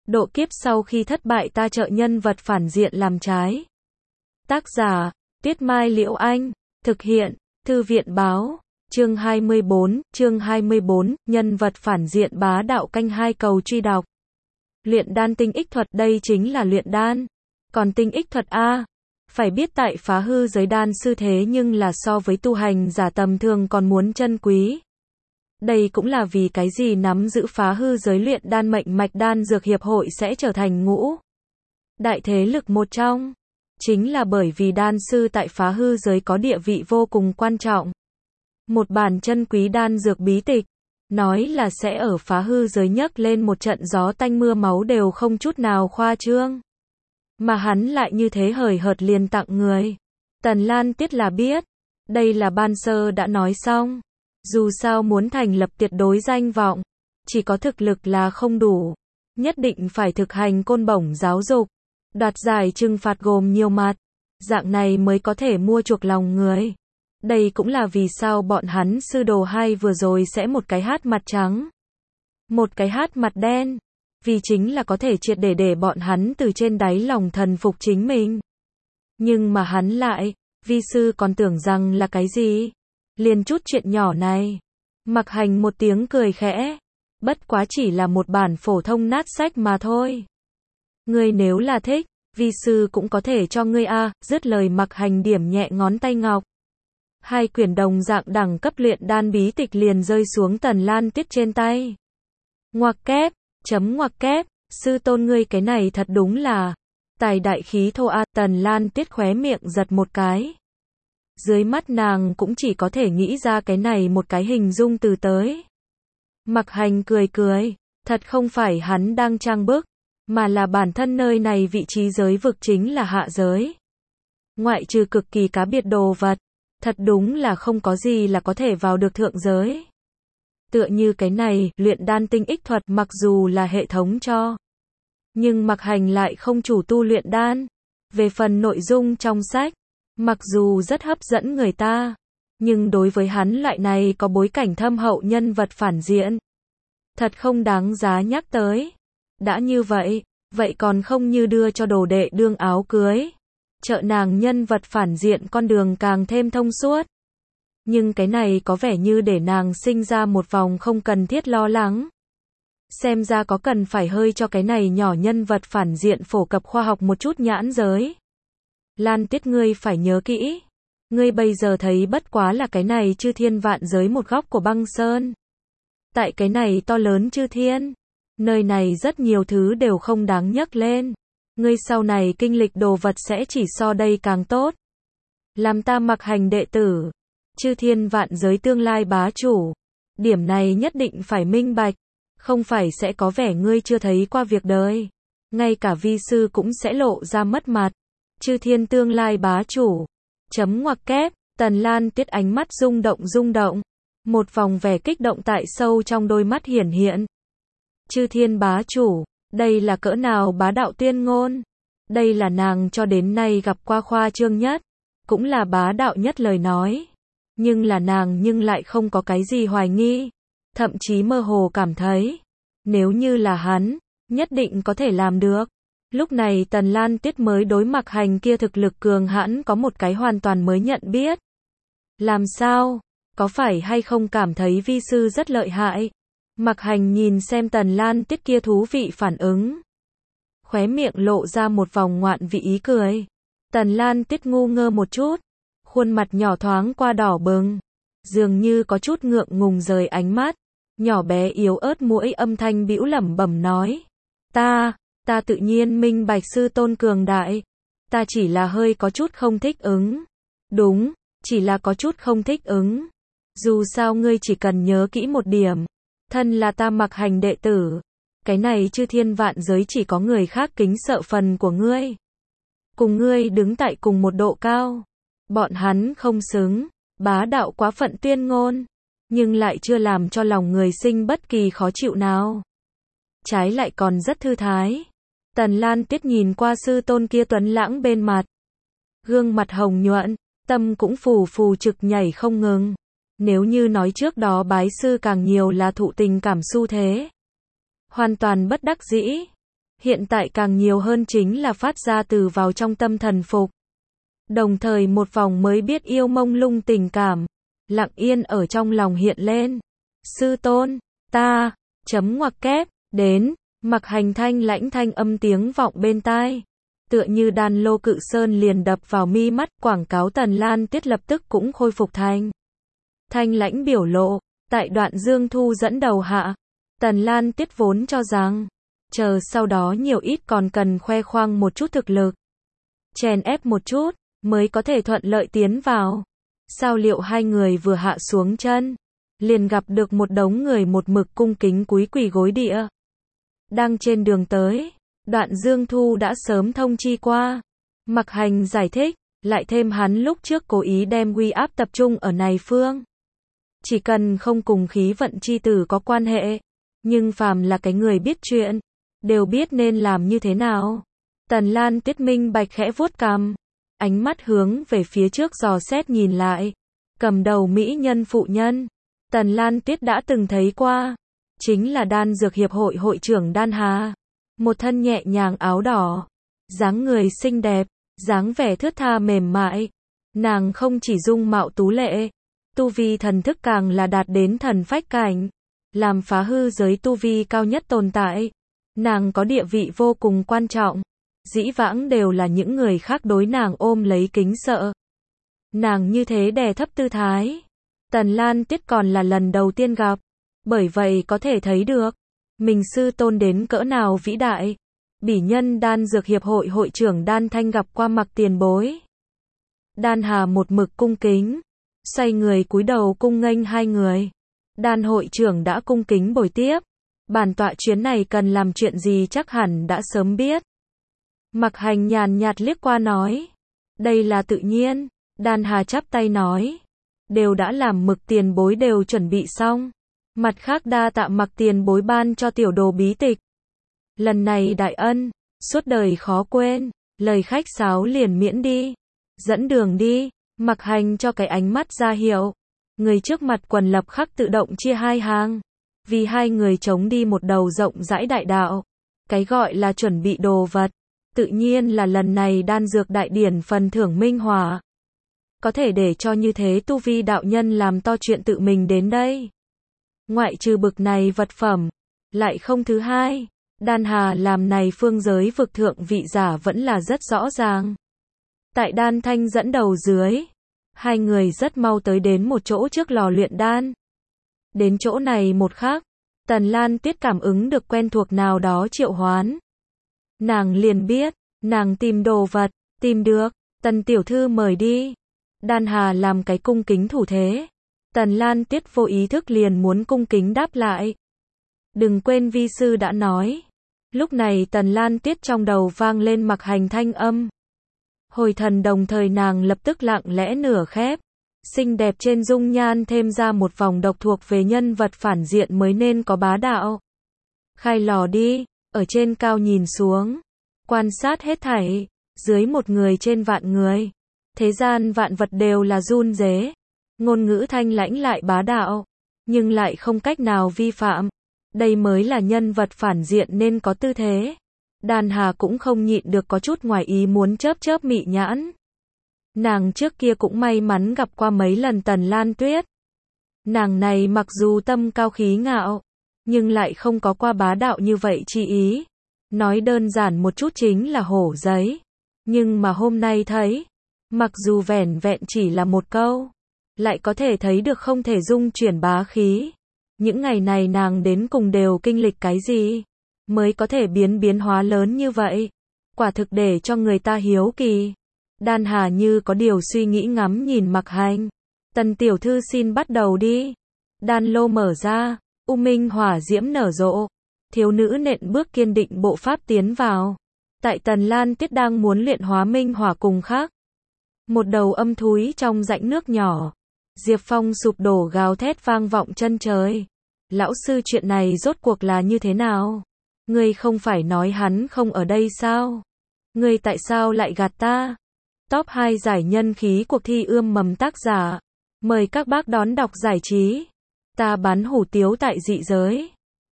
Độ kiếp sau khi thất bại ta trợ nhân vật phản diện làm trái. Tác giả, Tuyết Mai Liễu Anh. Thực hiện, Thư viện Báo. Chương 24, nhân vật phản diện bá đạo canh hai cầu truy đọc. Luyện đan tinh ích thuật, đây chính là luyện đan. Còn tinh ích thuật A, phải biết tại phá hư giới đan sư thế nhưng là so với tu hành giả tầm thường còn muốn chân quý. Đây cũng là vì cái gì nắm giữ phá hư giới luyện đan mệnh mạch đan dược hiệp hội sẽ trở thành ngũ đại thế lực một trong. Chính là bởi vì đan sư tại phá hư giới có địa vị vô cùng quan trọng. Một bản chân quý đan dược bí tịch, nói là sẽ ở phá hư giới nhấc lên một trận gió tanh mưa máu đều không chút nào khoa trương. Mà hắn lại như thế hời hợt liền tặng người. Tần Lan Tiết là biết, đây là ban sơ đã nói xong. Dù sao muốn thành lập tuyệt đối danh vọng, chỉ có thực lực là không đủ. Nhất định phải thực hành côn bổng giáo dục, đoạt giải trừng phạt gồm nhiều mặt. Dạng này mới có thể mua chuộc lòng người. Đây cũng là vì sao bọn hắn sư đồ hai vừa rồi sẽ một cái hát mặt trắng, một cái hát mặt đen. Vì chính là có thể triệt để bọn hắn từ trên đáy lòng thần phục chính mình. Nhưng mà hắn lại, vi sư còn tưởng rằng là cái gì? Liền chút chuyện nhỏ này. Mặc Hành một tiếng cười khẽ. Bất quá chỉ là một bản phổ thông nát sách mà thôi. Ngươi nếu là thích, vi sư cũng có thể cho ngươi a. Dứt lời Mặc Hành điểm nhẹ ngón tay ngọc. Hai quyển đồng dạng đẳng cấp luyện đan bí tịch liền rơi xuống Tần Lan Tiết trên tay. Ngoặc kép, ngoặc kép, sư tôn ngươi cái này thật đúng là tài đại khí thô a. Tần Lan Tiết khóe miệng giật một cái. Dưới mắt nàng cũng chỉ có thể nghĩ ra cái này một cái hình dung từ tới. Mặc Hành cười cười, thật không phải hắn đang trang bức, mà là bản thân nơi này vị trí giới vực chính là hạ giới. Ngoại trừ cực kỳ cá biệt đồ vật, thật đúng là không có gì là có thể vào được thượng giới. Tựa như cái này, luyện đan tinh ích thuật mặc dù là hệ thống cho, nhưng Mặc Hành lại không chủ tu luyện đan. Về phần nội dung trong sách, mặc dù rất hấp dẫn người ta, nhưng đối với hắn loại này có bối cảnh thâm hậu nhân vật phản diện, thật không đáng giá nhắc tới. Đã như vậy, vậy còn không như đưa cho đồ đệ đương áo cưới. Trợ nàng nhân vật phản diện con đường càng thêm thông suốt. Nhưng cái này có vẻ như để nàng sinh ra một vòng không cần thiết lo lắng. Xem ra có cần phải hơi cho cái này nhỏ nhân vật phản diện phổ cập khoa học một chút nhãn giới. Lan Tiết ngươi phải nhớ kỹ. Ngươi bây giờ thấy bất quá là cái này chư thiên vạn giới một góc của băng sơn. Tại cái này to lớn chư thiên, nơi này rất nhiều thứ đều không đáng nhắc lên. Ngươi sau này kinh lịch đồ vật sẽ chỉ so đây càng tốt. Làm ta Mặc Hành đệ tử, chư thiên vạn giới tương lai bá chủ. Điểm này nhất định phải minh bạch. Không phải sẽ có vẻ ngươi chưa thấy qua việc đời. Ngay cả vi sư cũng sẽ lộ ra mất mặt. Chư thiên tương lai bá chủ. Ngoặc kép, Tần Lan Tiết ánh mắt rung động. Một vòng vẻ kích động tại sâu trong đôi mắt hiển hiện. Chư thiên bá chủ, đây là cỡ nào bá đạo tuyên ngôn. Đây là nàng cho đến nay gặp qua khoa trương nhất, cũng là bá đạo nhất lời nói. Nhưng là nàng nhưng lại không có cái gì hoài nghi. Thậm chí mơ hồ cảm thấy, nếu như là hắn, nhất định có thể làm được. Lúc này Tần Lan Tiết mới đối Mặc Hành kia thực lực cường hãn có một cái hoàn toàn mới nhận biết. Làm sao? Có phải hay không cảm thấy vi sư rất lợi hại? Mặc Hành nhìn xem Tần Lan Tiết kia thú vị phản ứng. Khóe miệng lộ ra một vòng ngoạn vị ý cười. Tần Lan Tiết ngu ngơ một chút. Khuôn mặt nhỏ thoáng qua đỏ bừng. Dường như có chút ngượng ngùng rời ánh mắt. Nhỏ bé yếu ớt mũi âm thanh bĩu lẩm bẩm nói. Ta tự nhiên minh bạch sư tôn cường đại. Ta chỉ là hơi có chút không thích ứng. Đúng, chỉ là có chút không thích ứng. Dù sao ngươi chỉ cần nhớ kỹ một điểm. Thân là ta Mặc Hành đệ tử. Cái này chư thiên vạn giới chỉ có người khác kính sợ phần của ngươi. Cùng ngươi đứng tại cùng một độ cao. Bọn hắn không xứng, bá đạo quá phận tuyên ngôn. Nhưng lại chưa làm cho lòng người sinh bất kỳ khó chịu nào. Trái lại còn rất thư thái. Tần Lan Tiết nhìn qua sư tôn kia tuấn lãng bên mặt. Gương mặt hồng nhuận, tâm cũng phù phù trực nhảy không ngừng. Nếu như nói trước đó bái sư càng nhiều là thụ tình cảm xu thế. Hoàn toàn bất đắc dĩ. hiện tại càng nhiều hơn chính là phát ra từ vào trong tâm thần phục. Đồng thời một vòng mới biết yêu mông lung tình cảm, lặng yên ở trong lòng hiện lên. Sư tôn, ta, chấm ngoặc kép, đến, Mặc Hành thanh lãnh thanh âm tiếng vọng bên tai. Tựa như đan lô cự sơn liền đập vào mi mắt, quảng cáo Tần Lan Tuyết lập tức cũng khôi phục thành thanh lãnh biểu lộ. Tại đoạn Dương Thu dẫn đầu hạ, Tần Lan Tuyết vốn cho rằng, chờ sau đó nhiều ít còn cần khoe khoang một chút thực lực, chèn ép một chút, mới có thể thuận lợi tiến vào. Sao liệu hai người vừa hạ xuống chân, liền gặp được một đống người một mực cung kính cúi quỳ gối địa. Đang trên đường tới, đoạn Dương Thu đã sớm thông chi qua. Mặc Hành giải thích, lại thêm hắn lúc trước cố ý đem uy áp tập trung ở này phương. Chỉ cần không cùng khí vận chi tử có quan hệ, nhưng phàm là cái người biết chuyện, đều biết nên làm như thế nào. Tần Lan Tuyết minh bạch khẽ vuốt cằm, ánh mắt hướng về phía trước dò xét nhìn lại. Cầm đầu mỹ nhân phụ nhân, Tần Lan Tuyết đã từng thấy qua, chính là Đan Dược Hiệp hội hội trưởng Đan Hà. Một thân nhẹ nhàng áo đỏ, dáng người xinh đẹp, dáng vẻ thướt tha mềm mại. Nàng không chỉ dung mạo tú lệ, tu vi thần thức càng là đạt đến thần phách cảnh, làm phá hư giới tu vi cao nhất tồn tại. Nàng có địa vị vô cùng quan trọng, dĩ vãng đều là những người khác đối nàng ôm lấy kính sợ. Nàng như thế đè thấp tư thái, Tần Lan Tuyết còn là lần đầu tiên gặp, bởi vậy có thể thấy được, mình sư tôn đến cỡ nào vĩ đại. Bỉ nhân Đan Dược Hiệp hội hội trưởng Đan Thanh gặp qua Mặc tiền bối. Đan Hà một mực cung kính, xoay người cúi đầu cung nghênh hai người. Đan hội trưởng đã cung kính bồi tiếp, bản tọa chuyến này cần làm chuyện gì chắc hẳn đã sớm biết. Mặc Hành nhàn nhạt liếc qua nói, đây là tự nhiên. Đan Hà chắp tay nói, đều đã làm, Mực tiền bối đều chuẩn bị xong. Mặt khác đa tạ Mặc tiền bối ban cho tiểu đồ bí tịch. Lần này đại ân, suốt đời khó quên, lời khách sáo liền miễn đi. Dẫn đường đi. Mặc Hành cho cái ánh mắt ra hiệu. Người trước mặt quần lập khắc tự động chia hai hàng, vì hai người chống đi một đầu rộng rãi đại đạo. Cái gọi là chuẩn bị đồ vật, tự nhiên là lần này đan dược đại điển phần thưởng minh hỏa. Có thể để cho như thế tu vi đạo nhân làm to chuyện tự mình đến đây. Ngoại trừ bực này vật phẩm, lại không thứ hai. Đan Hà làm này phương giới vực thượng vị giả vẫn là rất rõ ràng. Tại Đan Thanh dẫn đầu dưới, hai người rất mau tới đến một chỗ trước lò luyện đan. Đến chỗ này một khắc, Tần Lan Tuyết cảm ứng được quen thuộc nào đó triệu hoán. Nàng liền biết, nàng tìm đồ vật, tìm được. Tần tiểu thư mời đi. Đan Hà làm cái cung kính thủ thế. Tần Lan Tuyết vô ý thức liền muốn cung kính đáp lại. Đừng quên vi sư đã nói. Lúc này Tần Lan Tuyết trong đầu vang lên Mặc Hành thanh âm. Hồi thần đồng thời nàng lập tức lặng lẽ nửa khép. Xinh đẹp trên dung nhan thêm ra một vòng độc thuộc về nhân vật phản diện mới nên có bá đạo. Khai lò đi, ở trên cao nhìn xuống. Quan sát hết thảy, dưới một người trên vạn người. Thế gian vạn vật đều là run rế. Ngôn ngữ thanh lãnh lại bá đạo, nhưng lại không cách nào vi phạm. Đây mới là nhân vật phản diện nên có tư thế. Đan Hà cũng không nhịn được có chút ngoài ý muốn chớp mị nhãn. Nàng trước kia cũng may mắn gặp qua mấy lần Tần Lan Tuyết. Nàng này mặc dù tâm cao khí ngạo, nhưng lại không có qua bá đạo như vậy chi ý. Nói đơn giản một chút chính là hổ giấy. Nhưng mà hôm nay thấy, mặc dù vẻn vẹn chỉ là một câu, lại có thể thấy được không thể dung chuyển bá khí. Những ngày này nàng đến cùng đều kinh lịch cái gì, mới có thể biến hóa lớn như vậy. Quả thực để cho người ta hiếu kỳ. Đan Hà như có điều suy nghĩ ngắm nhìn Mặc Hành. Tần tiểu thư xin bắt đầu đi. Đan lô mở ra, u minh hỏa diễm nở rộ. Thiếu nữ nện bước kiên định bộ pháp tiến vào. Tại Tần Lan Tuyết đang muốn luyện hóa minh hỏa cùng khác. Một đầu âm thúi trong rãnh nước nhỏ. Diệp Phong sụp đổ gào thét vang vọng chân trời. Lão sư, chuyện này rốt cuộc là như thế nào? Ngươi không phải nói hắn không ở đây sao? Ngươi tại sao lại gạt ta? Top 2 giải nhân khí cuộc thi ươm mầm tác giả. Mời các bác đón đọc giải trí. Ta bán hủ tiếu tại dị giới.